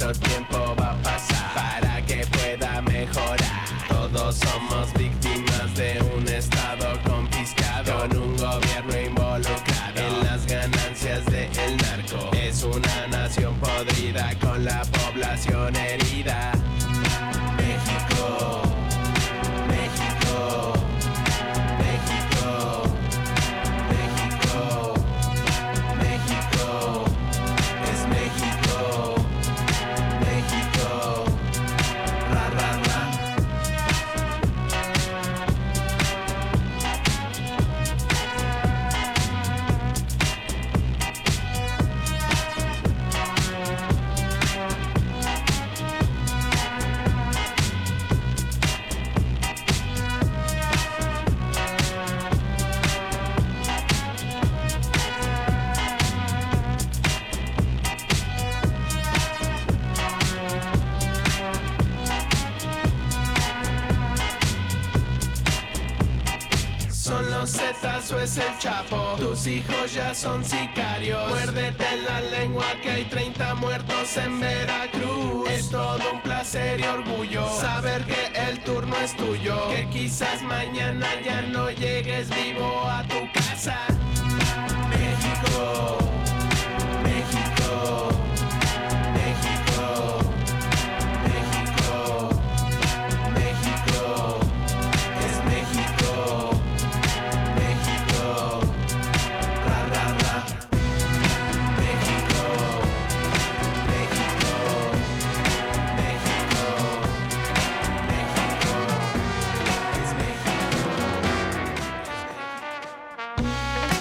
mucho tiempo va a pasar para que pueda mejorar. Todos somos víctimas de un estado confiscado, con un gobierno involucrado en las ganancias del narco. Es una nación podrida con la población herida. México, México, México, México, México, es México, México, ra ra ra. ¿Son los Zetas o es el Chapo? Tus hijos ya son sicarios. Muérdete la lengua que hay 30 muertos en Veracruz. Es todo un placer y orgullo saber que el turno es tuyo. Que quizás mañana ya no llegues vivo a tu casa. México, México, México, México, México, es México. México, ra ra ra. México, México, México, México, es México.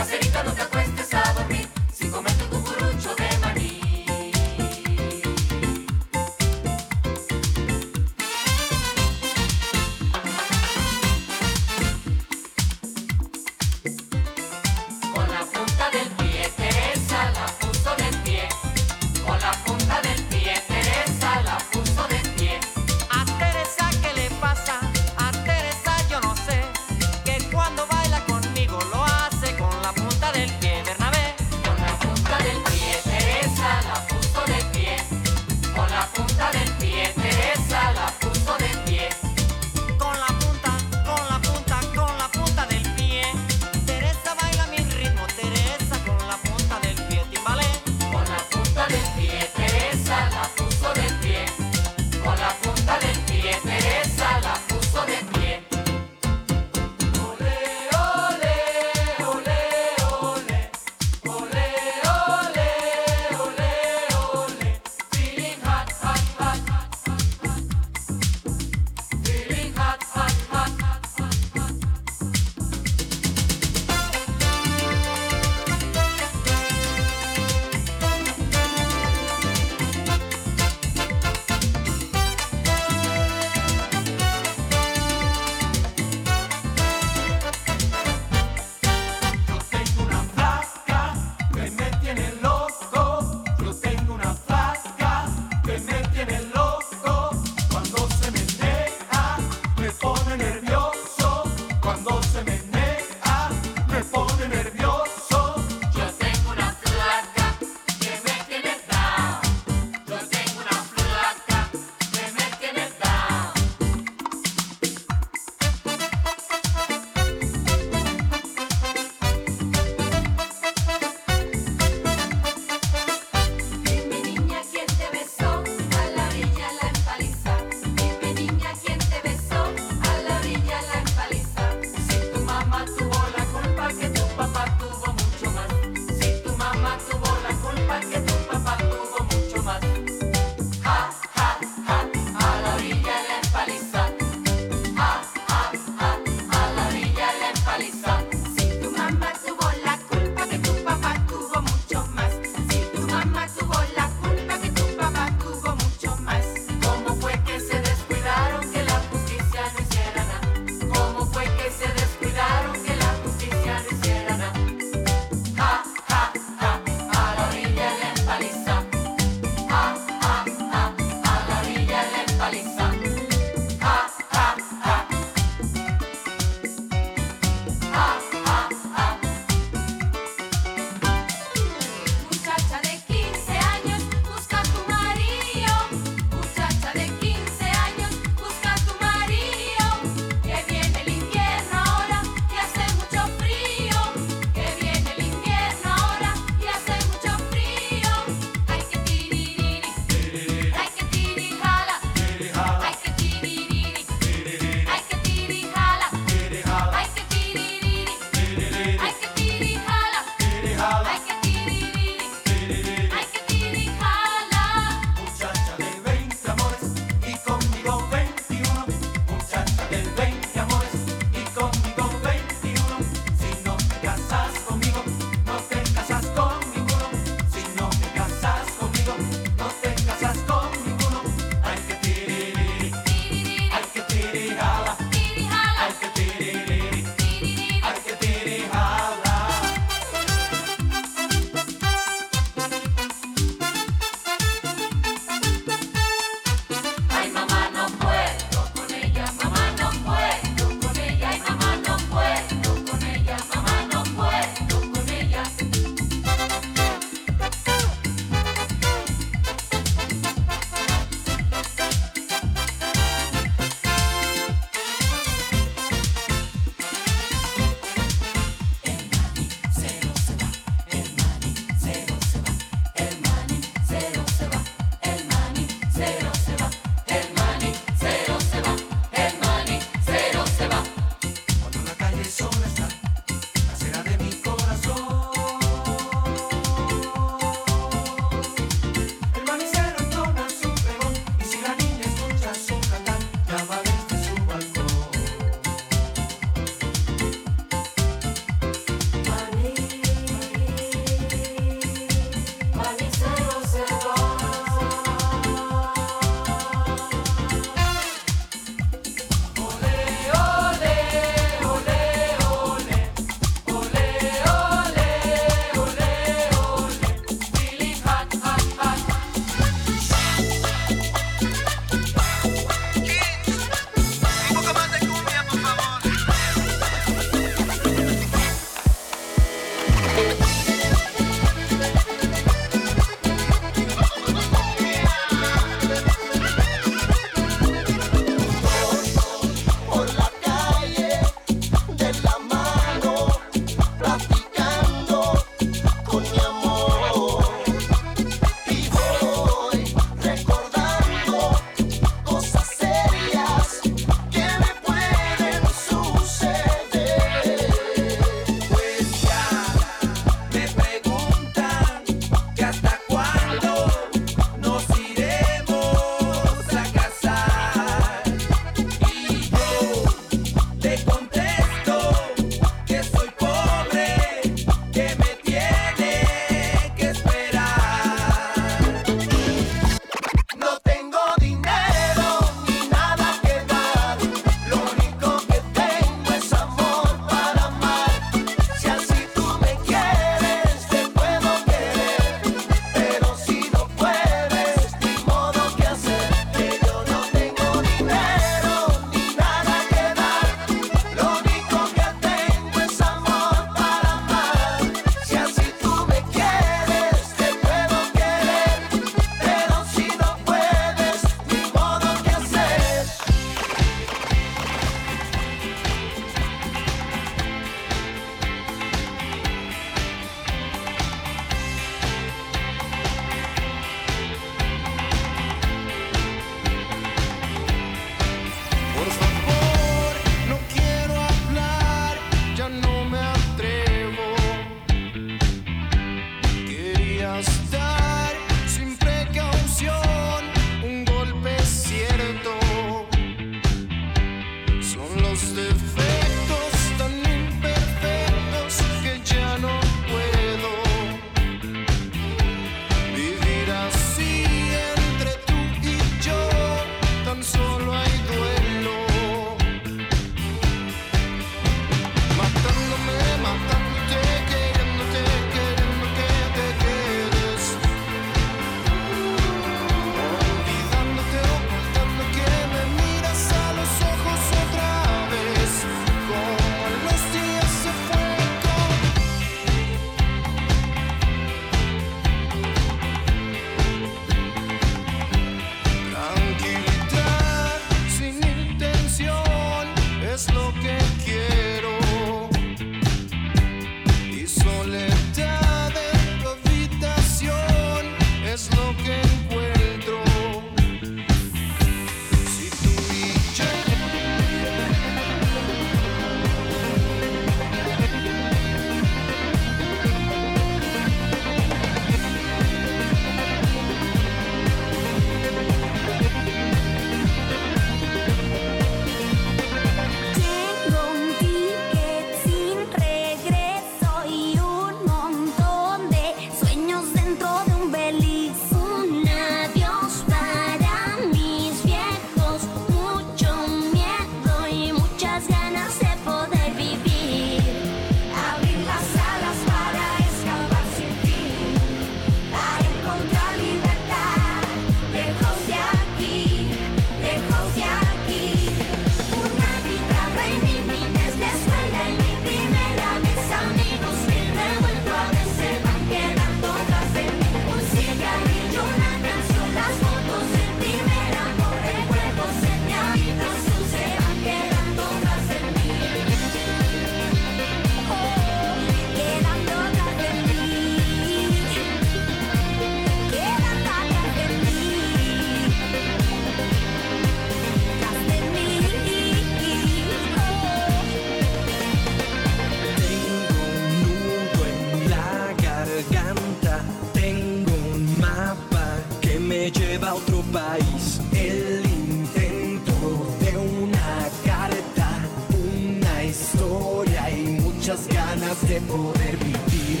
de poder vivir.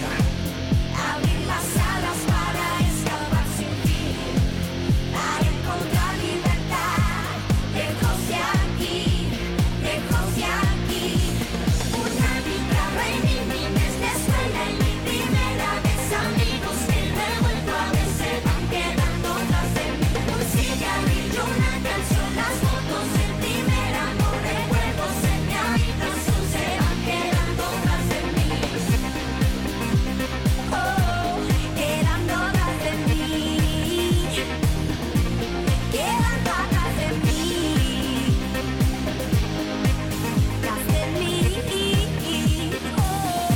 Abrir las alas para escapar sin fin, para encontrar libertad. Lejos de aquí, lejos de aquí. Una vida reinimis de escuela y mi primera vez. Amigos que luego el clave se van quedando tras de mí. Un cigarrillo, una canción, las fotos del primer amor. Recuerdos en mi habitación se van quedando tras de mí. Oh, quedando tras de mí. Quedando atrás de mí. Tras de mí. Oh.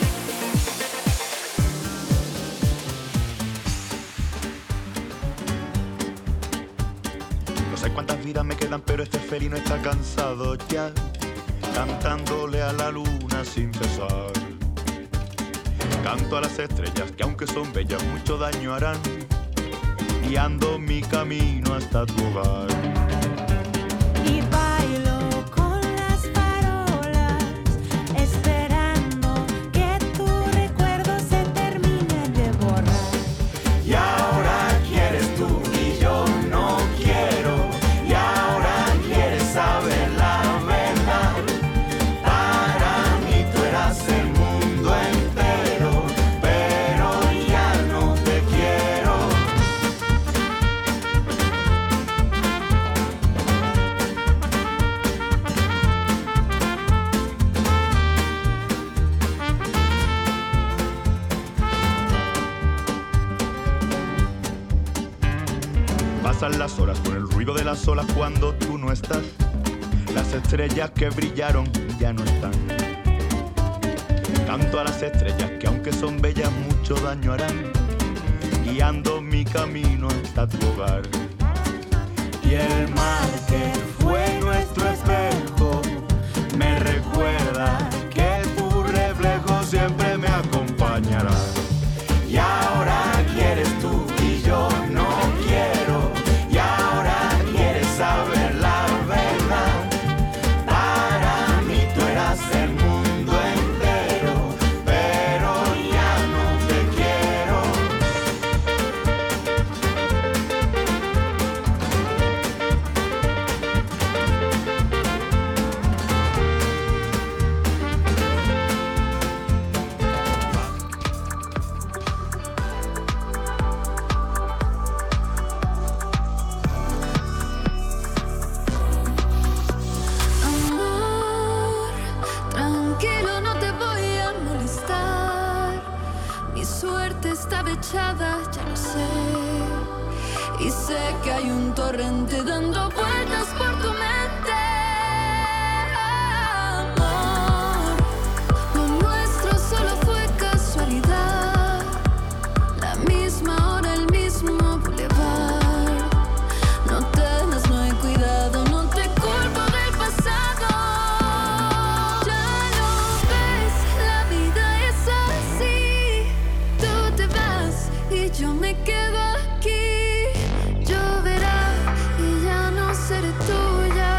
No sé cuántas vidas me quedan, pero este felino está cansado ya, cantándole a la luna sin cesar. Canto a las estrellas que aunque son bellas mucho daño harán, guiando mi camino hasta tu hogar. Y bailo con las farolas, esperando que tu recuerdo se termine de borrar. Y ahora quieres tú y yo no quiero, y ahora quieres saber la verdad. Para mí tú eras el mundo entero, pero ya no te quiero. Pasan las horas con el ruido de las olas cuando tú no estás. Las estrellas que brillaron ya no están. Canto a las estrellas que aunque son bellas mucho daño harán, guiando mi camino hasta tu hogar. Y el mar que fue nuestro espejo me recuerda que tu reflejo siempre me acompañará. Y ahora quieres tú y yo no quiero, y ahora quieres saber la verdad. Para desdichada, ya lo sé. Y sé que hay un torrente dando vueltas por tu mente. Amor, lo nuestro solo fue casualidad. La misma hora, el mismo bulevar. No temas, no hay cuidado, no te culpo del pasado. Ya lo ves, la vida es así. Tú te vas y yo me quedo aquí. Lloverá y ya no seré tuya.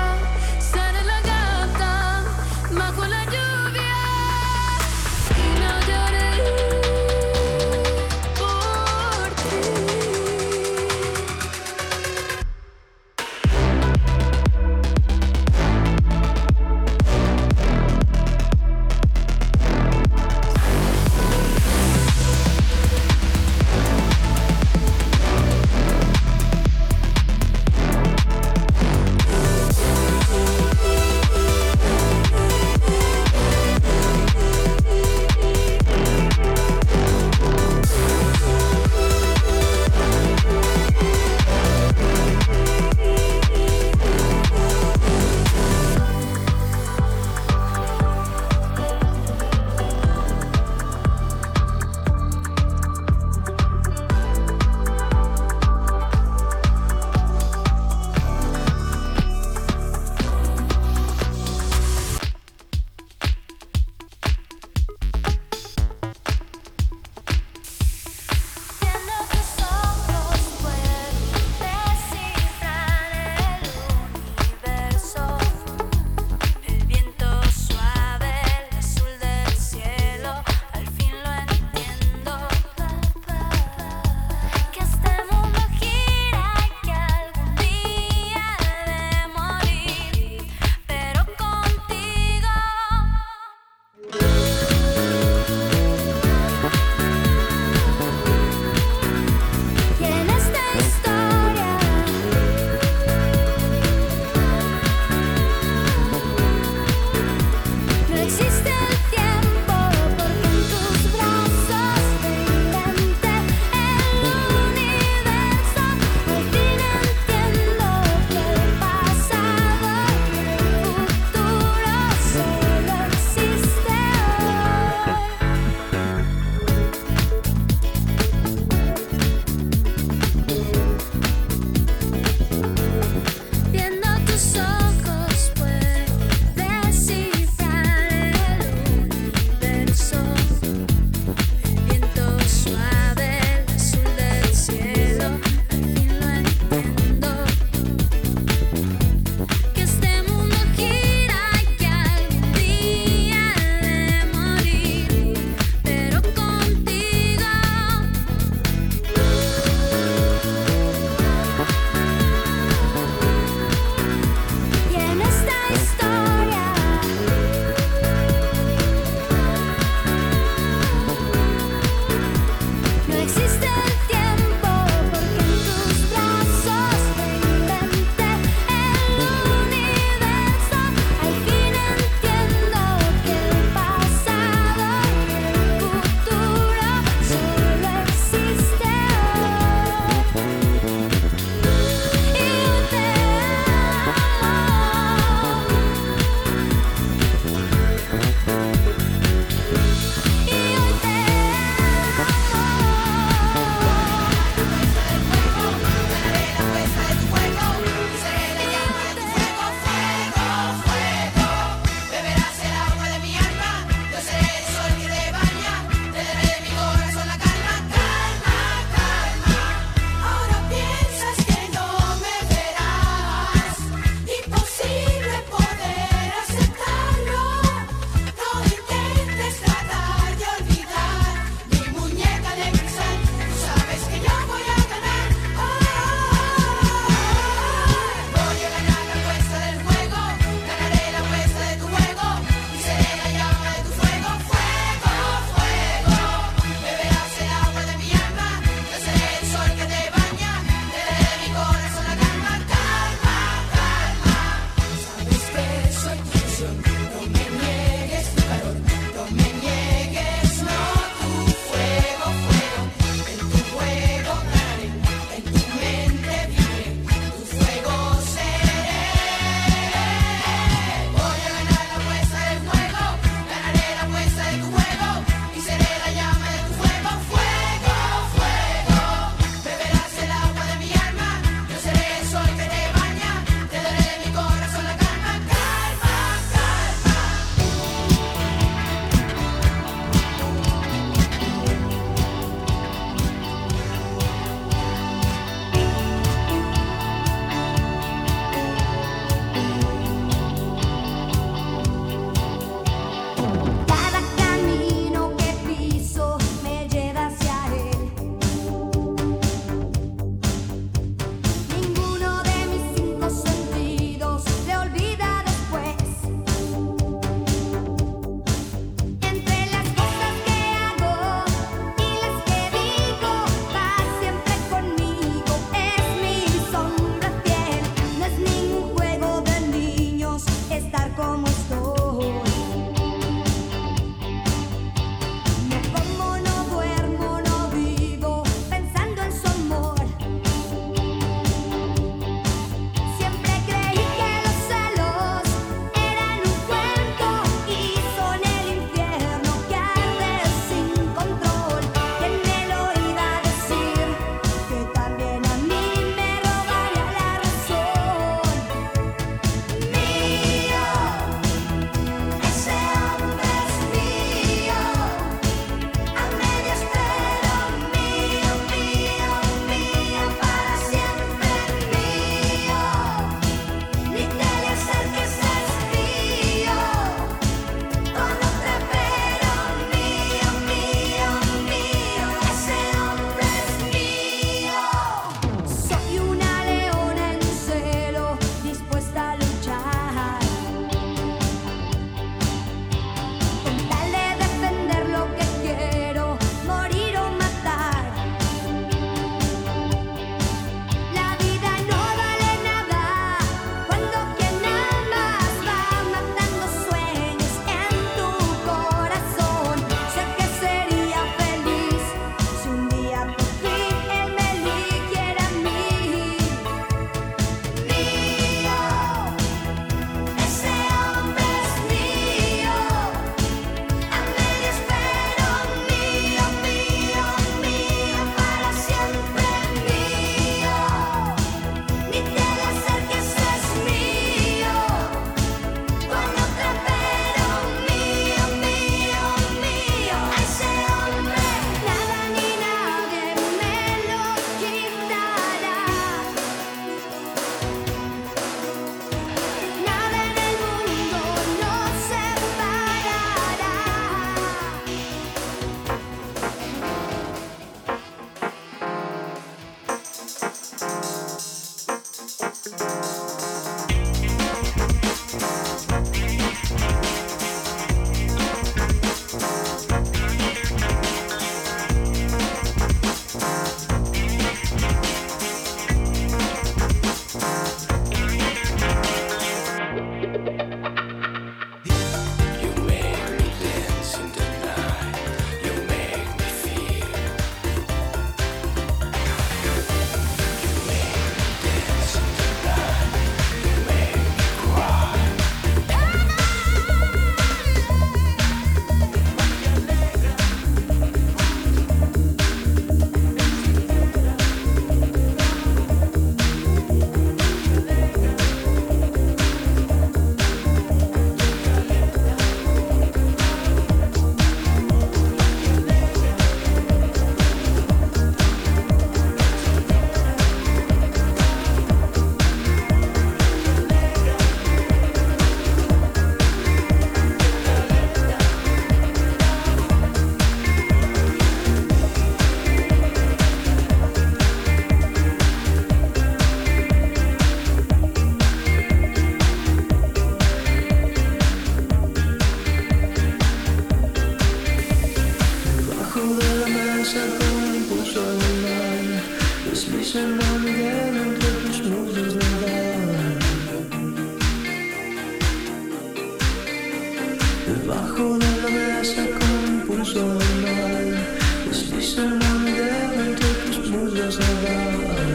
debajo de la mesa con impulso del mal, desliza la idea entre tus muslos de bar.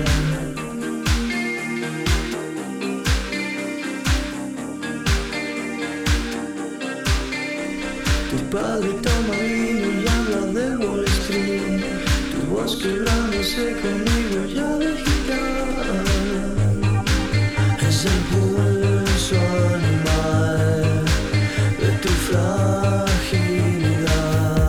Tu padre toma vino y habla de Wall Street, tu voz quebrándose conmigo ya de gitana. Es el pulso animal de tu fragilidad.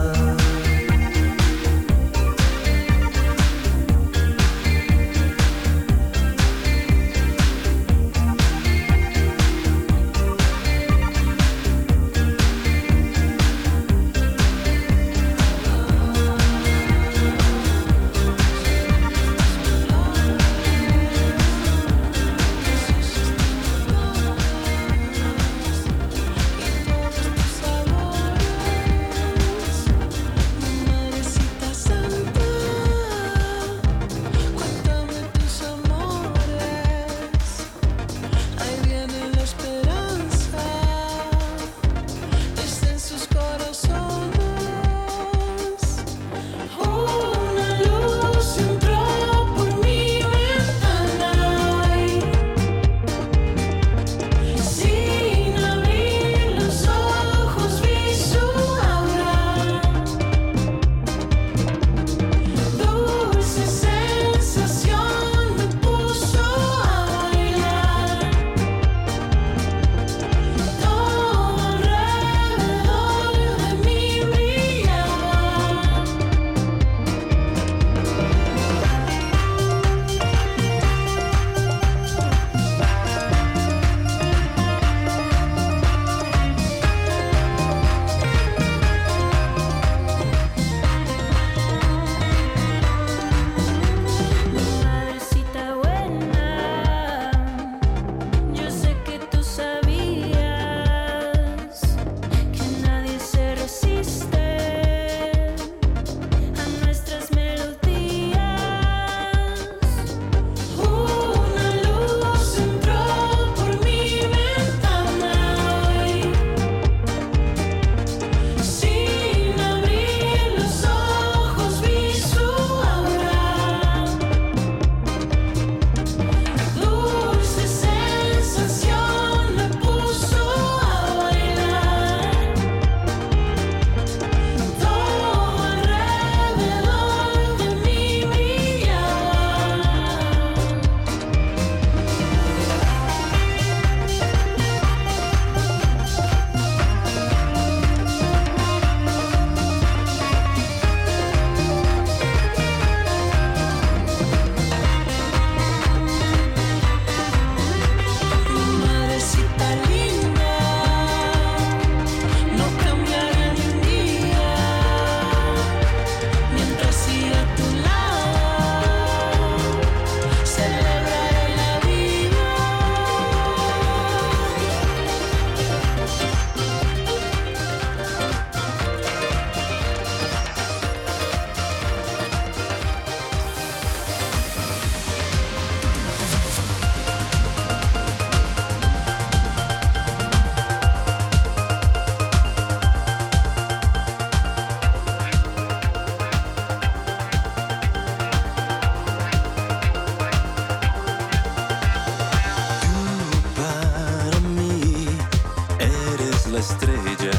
La estrella,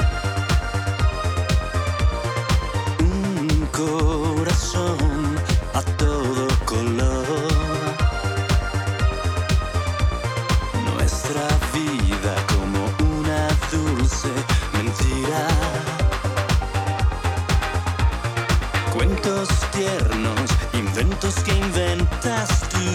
un corazón a todo color, nuestra vida como una dulce mentira, cuentos tiernos, inventos que inventas tú.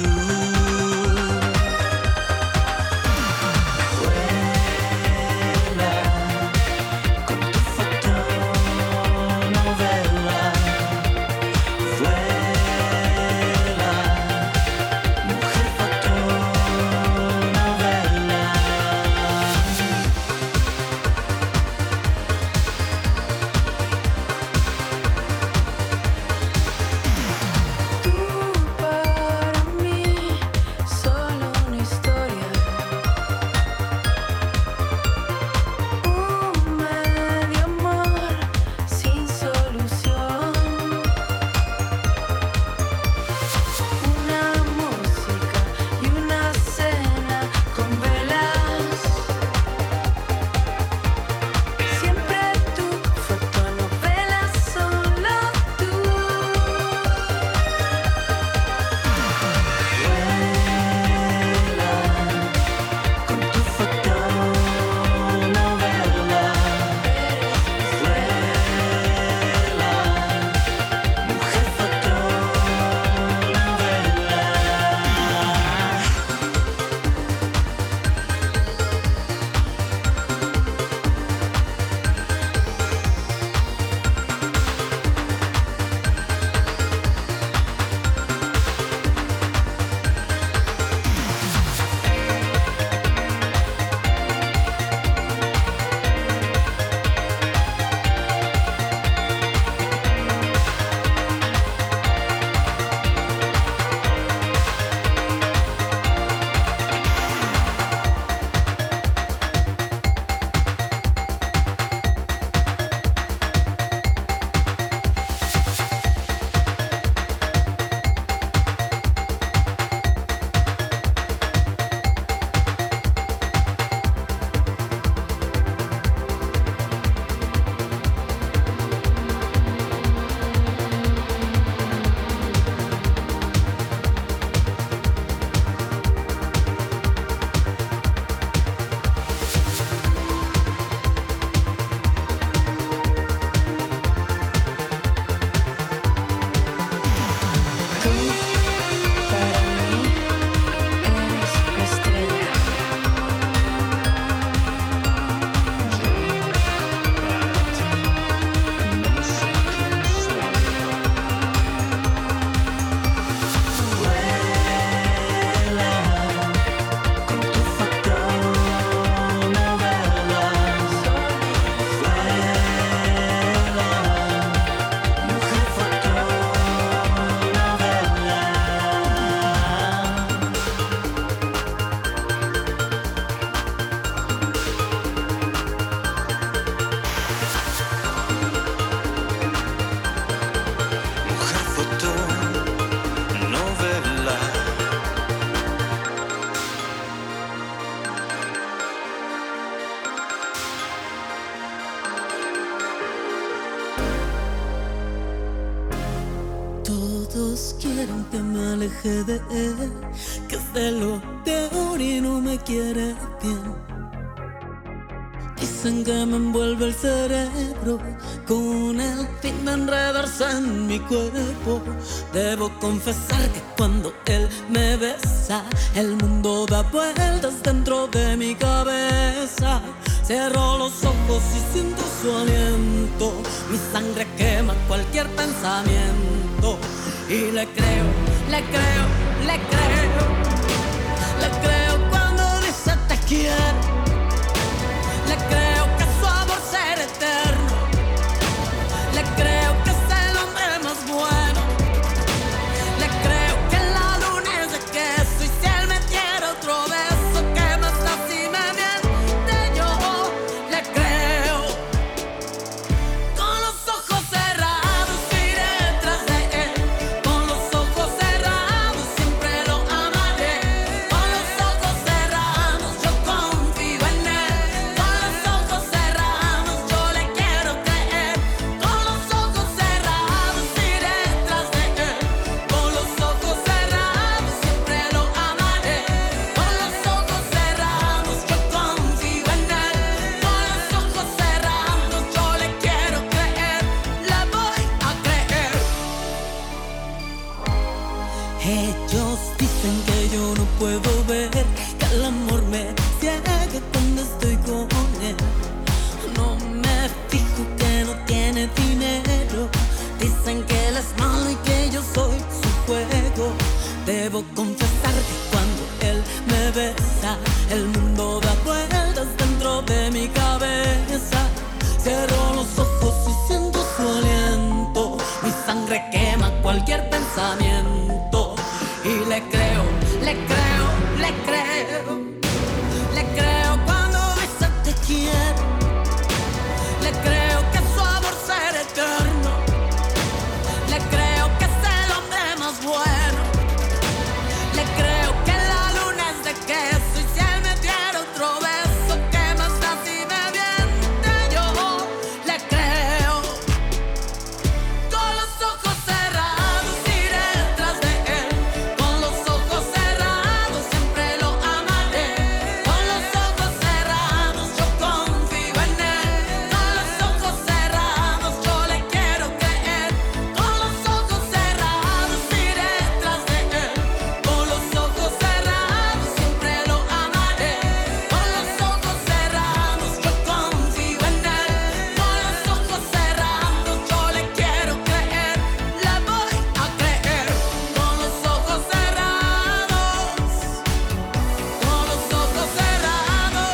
Tú todos quieren que me aleje de él, que es de lo peor y no me quiere bien. Dicen que me envuelve el cerebro con el fin de enredarse en mi cuerpo. Debo confesar que cuando él me besa, el mundo da vueltas dentro de mi cabeza. Cierro los ojos y siento su aliento. Mi sangre quema cualquier pensamiento. Y le creo, le creo, le creo. Le creo cuando dice te quiero. Le creo que su amor será eterno. Le creo que es el hombre más bueno. Le creo que la luna es de queso. Y si él me diera otro beso, que más da si me miente yo. Le creo. Con los ojos cerrados iré detrás de él. Con los ojos cerrados siempre lo amaré. Con los ojos cerrados yo confío en él. Con los ojos cerrados yo le quiero creer. Con los ojos cerrados iré detrás de él. Con los ojos cerrados siempre lo amaré. Con los ojos cerrados yo confío en él. Con los ojos cerrados yo le quiero creer. Le voy a creer. Ellos dicen que yo no puedo ver, que el amor me ciega cuando estoy con él. No me fijo que no tiene dinero. Dicen que él es malo y que yo soy su juego. Debo confesar que cuando él me besa, el mundo da vueltas dentro de mi cabeza. Cierro los ojos y siento su aliento. Mi sangre quema cualquier pensamiento. Y le creo, le creo, le creo. Le creo cuando dice te quiero. Le creo que su amor será eterno. Le creo que es el hombre más bueno. Le creo que la luna es de queso. Y si él me diera otro beso, que más da si me miente yo. Le creo. Con los ojos cerrados iré detrás de él. Con los ojos cerrados siempre lo amaré. Con los ojos cerrados yo confío en él. Con los ojos cerrados yo le quiero creer. Con los ojos cerrados iré detrás de él. Con los ojos cerrados siempre lo amaré. Con los ojos cerrados yo confío en él. Con los ojos cerrados yo le quiero creer. Le voy a creer. Con los ojos cerrados. Con los ojos cerrados.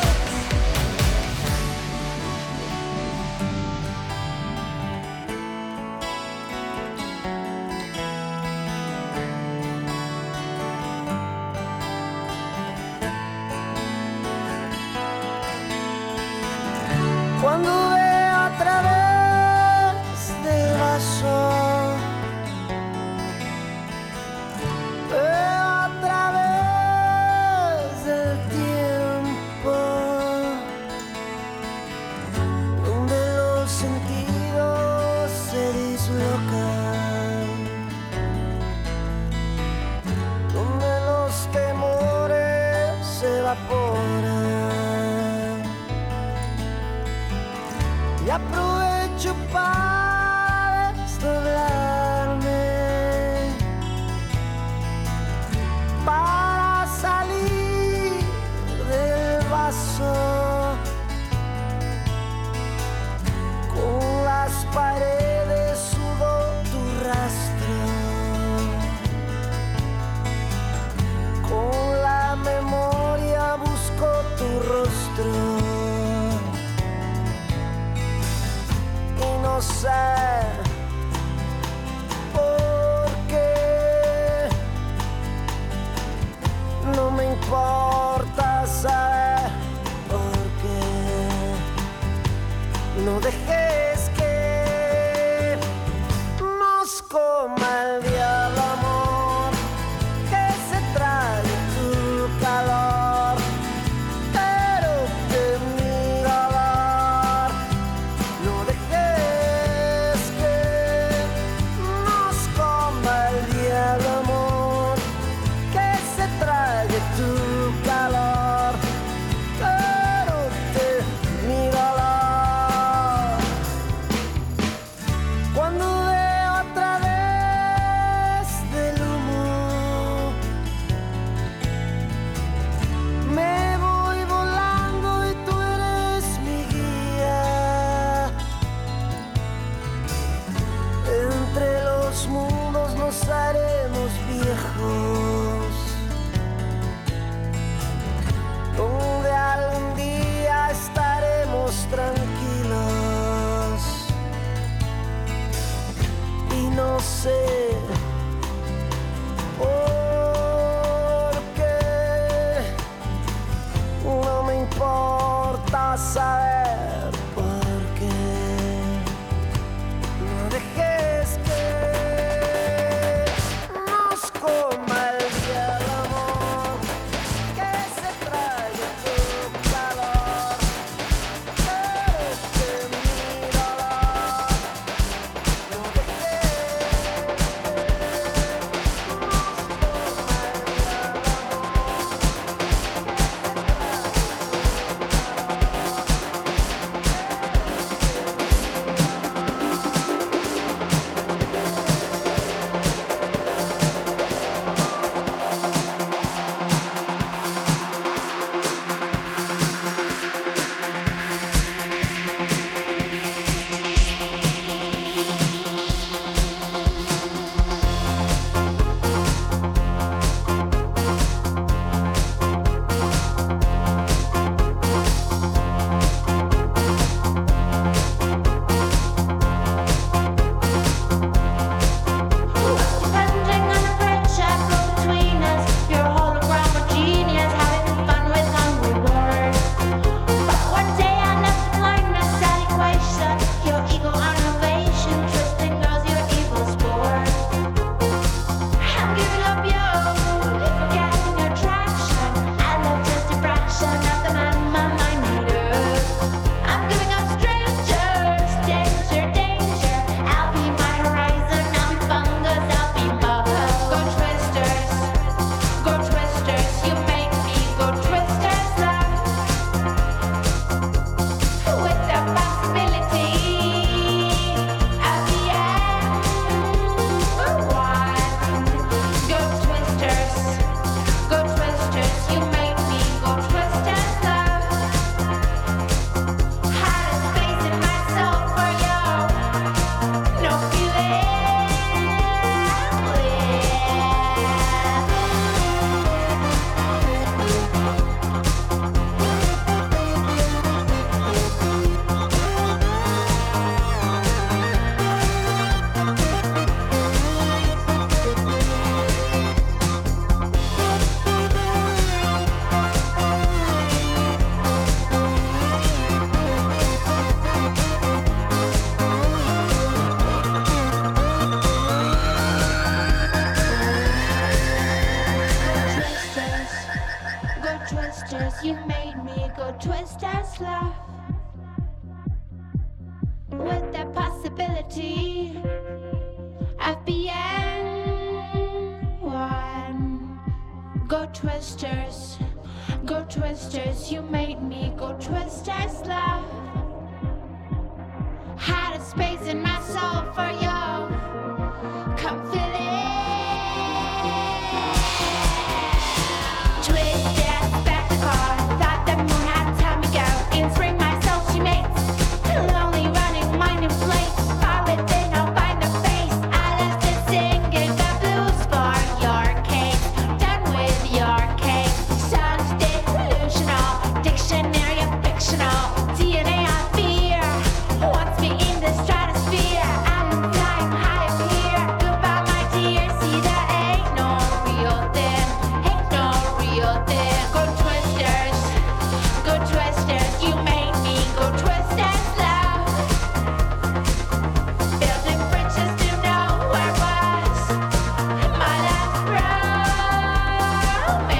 Cuando veo a través del vaso, veo a través del tiempo, donde los sentidos se dislocan, donde los temores se evaporan. Y aprovecho para desdoblarme, para salir del vaso, con las paredes subo tu rastro, con la memoria busco tu rostro. No sé por qué, no me importa saber por qué. No dejes que nos coma el diablo, amor, que se trague tu calor, pero que mi dolor no dejes que nos coma el diablo. ability. FBN 1. Go Twisters, you made me go Twisters, love. Had a space in my soul for you. Come fill it. Twisted spectacle, thought the moon had time to go. In spring my soul she makes, lonely running mind inflates. Far within I'll find the face. I left to singing the blues for your case. Done with your case. Sounds delusional, dictionary of fictional. DNA of fear wants me in the stratosphere. I'm flying high up here. Goodbye my dear, see there ain't no real thing. Ain't no real thing. Go Twisters, you made me go Twisters, love. Building bridges to nowhere was my last romance.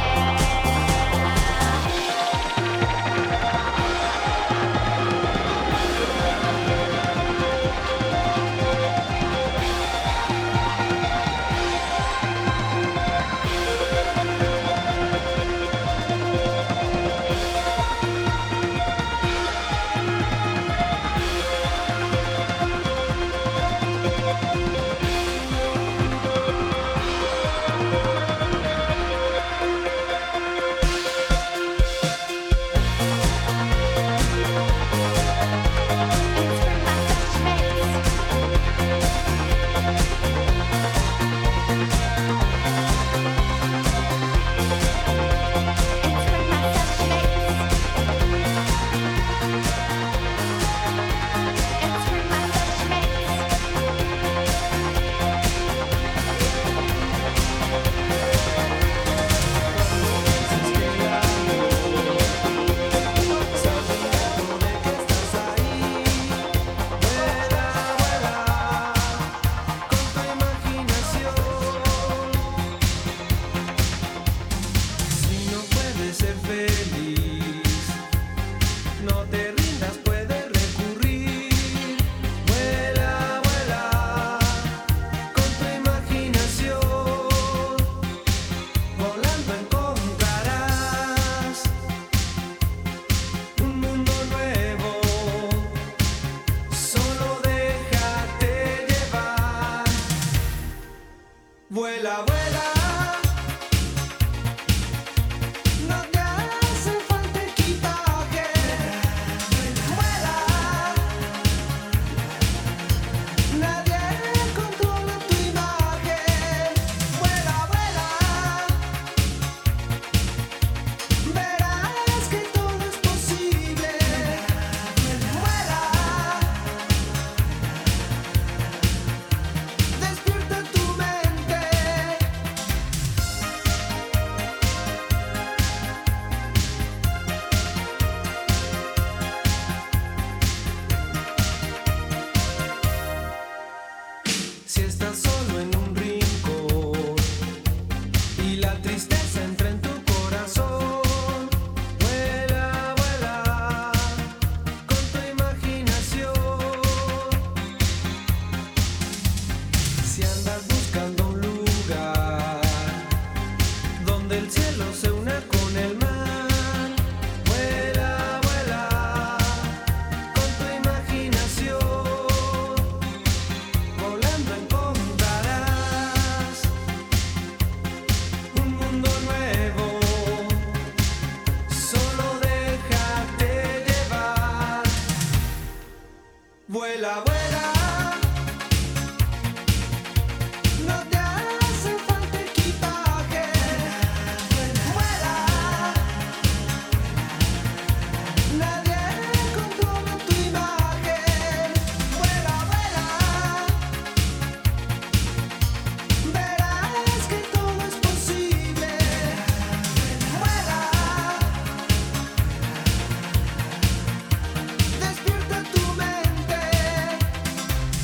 Vuela, vuela, no te hace falta equipaje. Vuela, nadie controla tu imagen. Vuela, vuela, verás que todo es posible. Vuela, despierta tu mente. Si estás solo en un rincón y la tristeza entra en tu corazón, vuela, vuela con tu imaginación. Si andas buscando un lugar donde el cielo se una con el mar, vuela, vuela con tu imaginación. Volando encontrarás un mundo nuevo. Solo déjate llevar. Vuela, vuela. No te hace falta equipaje. Vuela. Nadie controla tu imagen. Vuela, vuela. Verás que todo es posible. Vuela, despierta tu mente.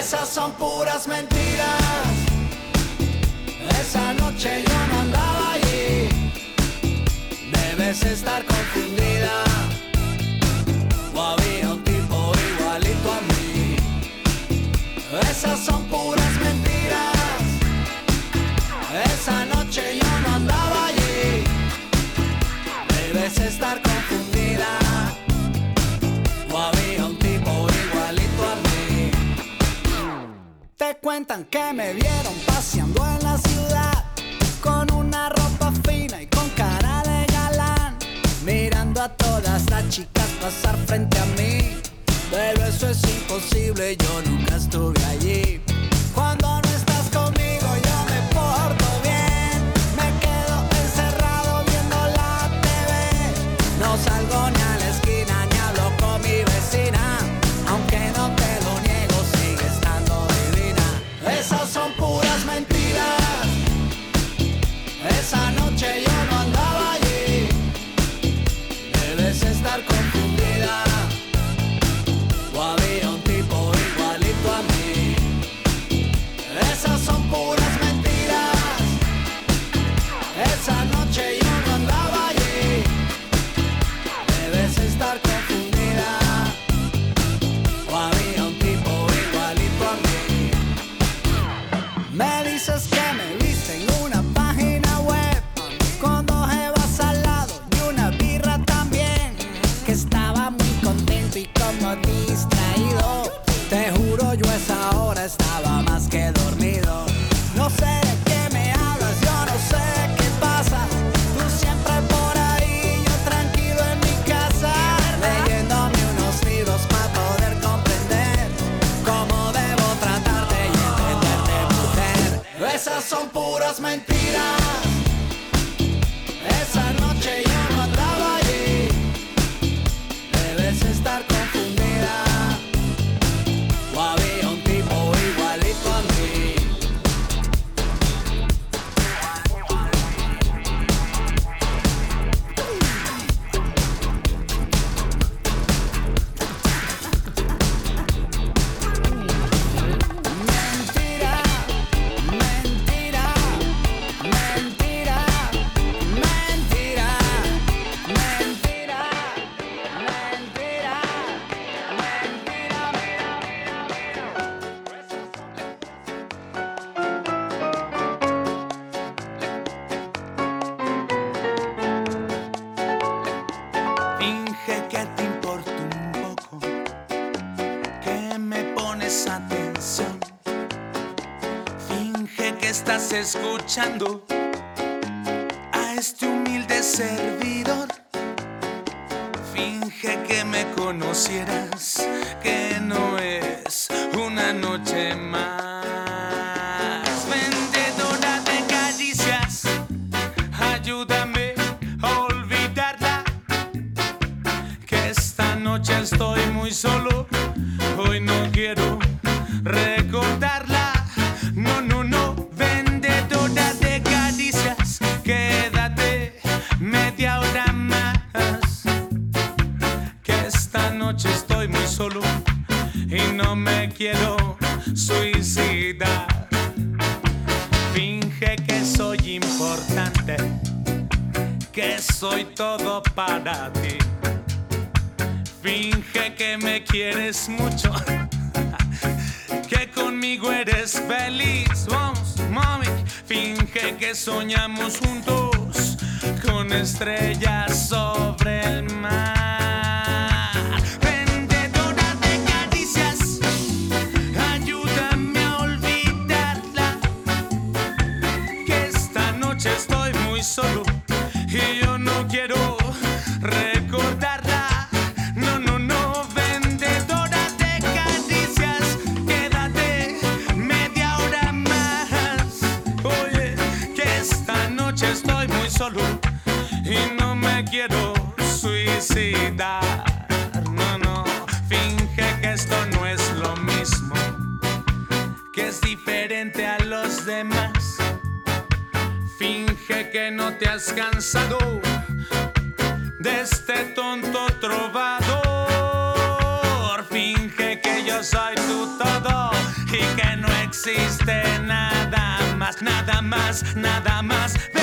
Esas son puras mentiras. Esa noche yo no andaba allí. Debes estar confundida. O había un tipo igualito a mí. Esas son puras mentiras. Esa noche yo no andaba allí. Debes estar confundida. O había un tipo igualito a mí. Te cuentan que me vieron paseando en la ciudad con una ropa fina y con cara de galán, mirando a todas las chicas pasar frente a mí. Pero eso es imposible, yo nunca estuve allí. Cuando no estás conmigo yo me porto bien. Me quedo encerrado viendo la TV. No salgo ni a la esquina ni hablo con mi vecina. Aunque no te lo niego, sigue estando divina. Esas son puras mentiras. Esa noche yo no andaba allí. Debes estar confundida. O había un tipo igualito a mí. Esas son puras mentiras. Esa noche yo no andaba allí. Debes estar confundida. O había un tipo igualito a mí. Me dices que me viste en una página web con 2 evas al lado y una birra también. Que estaba muy contento y como distraído. Te juro yo a esa hora estaba más que dormido. No sé de qué me hablas, yo no sé qué pasa. Tú siempre por ahí, yo tranquilo en mi casa, leyéndome unos libros para poder comprender cómo debo tratarte y entenderte, mujer. Esas son puras mentiras. Esa noche yo no andaba allí. Debes estar confundida. O había un tipo igualito a mí. Mentira, mentira, mentira, mentira, mentira, mentira, Finge que te importa un poco, que me pones atención. Finge que estás escuchando a este humilde servidor. Finge que me conocieras, que no es una noche más. Vendedora de caricias, ayúdame a olvidarla. Que esta noche estoy muy solo, hoy no quiero recordarla. No, no, no, vendedora de caricias, quédate media hora más. Que esta noche estoy muy solo y no me quiero suicidar. Finge que soy importante, que soy todo para ti. Finge que me quieres mucho, que conmigo eres feliz. Vamos, mami. Finge que soñamos juntos con estrellas sobre el mar. Vendedora de caricias, ayúdame a olvidarla. Que esta noche estoy muy solo y yo no quiero recordarla. No, no, no, vendedora de caricias, quédate media hora más. Oye, que esta noche estoy muy solo y no me quiero suicidar. No, no, finge que esto no es lo mismo, que es diferente a los demás. Finge que no te has cansado de este tonto trovador. Finge que yo soy tu todo y nada más.